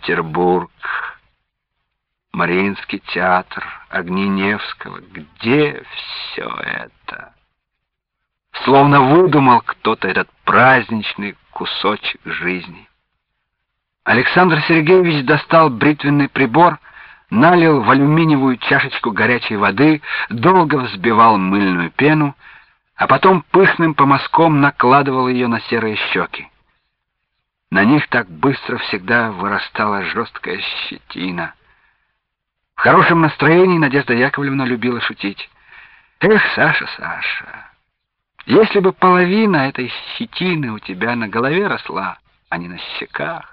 Петербург, Мариинский театр, огни Невского. Где все это? Словно выдумал кто-то этот праздничный кусочек жизни. Александр Сергеевич достал бритвенный прибор, налил в алюминиевую чашечку горячей воды, долго взбивал мыльную пену, а потом пышным помазком накладывал ее на серые щеки. На них так быстро всегда вырастала жесткая щетина. В хорошем настроении Надежда Яковлевна любила шутить. «Эх, Саша, Саша, если бы половина этой щетины у тебя на голове росла, а не на щеках».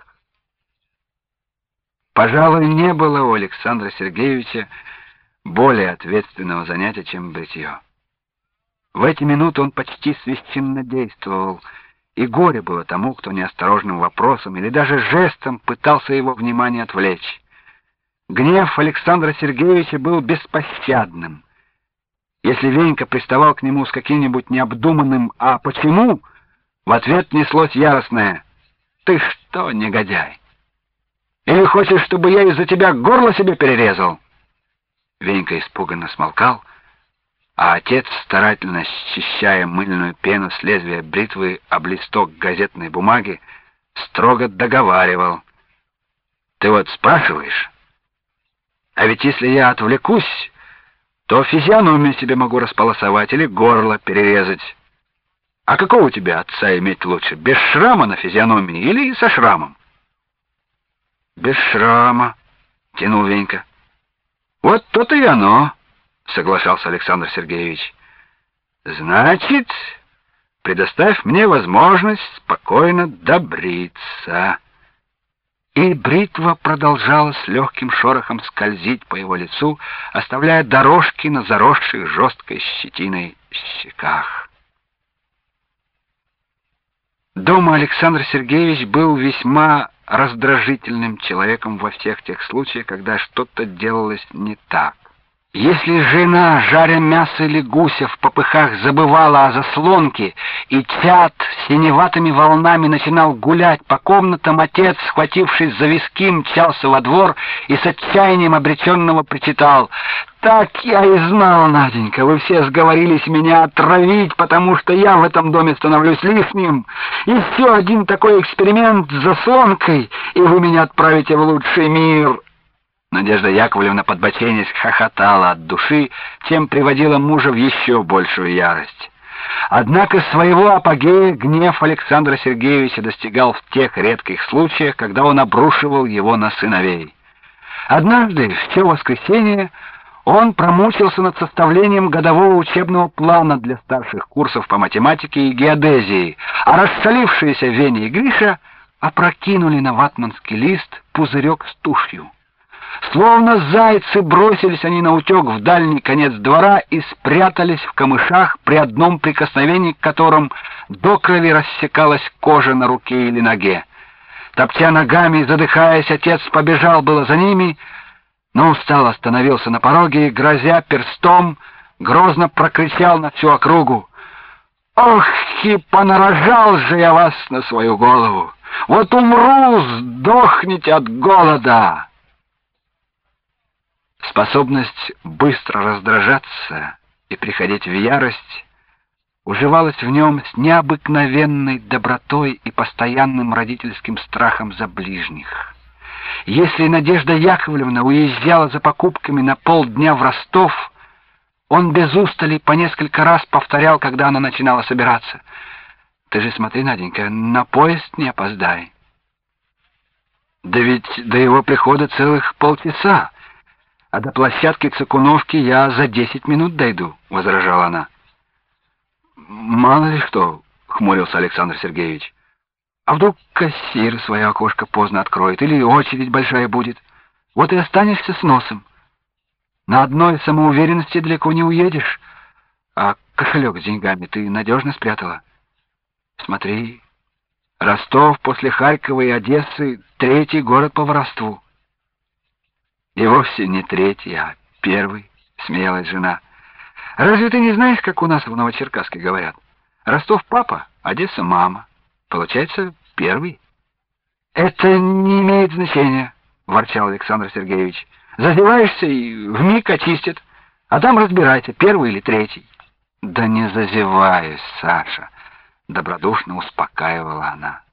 Пожалуй, не было у Александра Сергеевича более ответственного занятия, чем бритье. В эти минуты он почти священнодействовал, и горе было тому, кто неосторожным вопросом или даже жестом пытался его внимание отвлечь. Гнев Александра Сергеевича был беспощадным. Если Венька приставал к нему с каким-нибудь необдуманным «а почему?», в ответ неслось яростное «ты что, негодяй? Или хочешь, чтобы я из-за тебя горло себе перерезал?» Венька испуганно смолкал, а отец, старательно счищая мыльную пену с лезвия бритвы об листок газетной бумаги, строго договаривал: «Ты вот спрашиваешь, а ведь если я отвлекусь, то физиономию себе могу располосовать или горло перерезать. А какого у тебя отца иметь лучше, без шрама на физиономии или со шрамом?» «Без шрама», — тянул Венька. «Вот то-то и оно», — соглашался Александр Сергеевич. «Значит, предоставь мне возможность спокойно добриться». И бритва продолжала с легким шорохом скользить по его лицу, оставляя дорожки на заросших жесткой щетиной щеках. Дома Александр Сергеевич был весьма раздражительным человеком во всех тех случаях, когда что-то делалось не так. Если жена, жаря мясо или гуся, в попыхах забывала о заслонке, и чад синеватыми волнами начинал гулять по комнатам, отец, схватившись за виски, мчался во двор и с отчаянием обреченного причитал: «Так я и знал, Наденька, вы все сговорились меня отравить, потому что я в этом доме становлюсь лишним. Еще один такой эксперимент с заслонкой, и вы меня отправите в лучший мир». Надежда Яковлевна, подбоченясь, хохотала от души, чем приводила мужа в еще большую ярость. Однако своего апогея гнев Александра Сергеевича достигал в тех редких случаях, когда он обрушивал его на сыновей. Однажды, в все воскресенье, он промучился над составлением годового учебного плана для старших курсов по математике и геодезии, а расшалившиеся Веня и Гриша опрокинули на ватманский лист пузырек с тушью. Словно зайцы бросились они наутек в дальний конец двора и спрятались в камышах, при одном прикосновении к которым до крови рассекалась кожа на руке или ноге. Топча ногами и задыхаясь, отец побежал было за ними, но устал, остановился на пороге и, грозя перстом, грозно прокричал на всю округу: «Ох, и понарожал же я вас на свою голову! Вот умру, сдохните от голода!» Способность быстро раздражаться и приходить в ярость уживалась в нем с необыкновенной добротой и постоянным родительским страхом за ближних. Если Надежда Яковлевна уезжала за покупками на полдня в Ростов, он без устали по несколько раз повторял, когда она начинала собираться: «Ты же смотри, Наденька, на поезд не опоздай». «Да ведь до его прихода целых полчаса, а до площадки Цыкуновки я за 10 минут дойду», — возражала она. «Мало ли что», — хмурился Александр Сергеевич. «А вдруг кассир свое окошко поздно откроет, или очередь большая будет? Вот и останешься с носом. На одной самоуверенности далеко не уедешь. А кошелек с деньгами ты надежно спрятала? Смотри, Ростов после Харькова и Одессы — 3-й город по воровству». «И вовсе не 3-й, а 1-й», — смеялась жена. «Разве ты не знаешь, как у нас в Новочеркасске говорят? Ростов папа, Одесса мама. Получается, 1-й». «Это не имеет значения», — ворчал Александр Сергеевич. «Зазеваешься и вмиг очистит, а там разбирайся, первый или третий». «Да не зазеваюсь, Саша», — добродушно успокаивала она.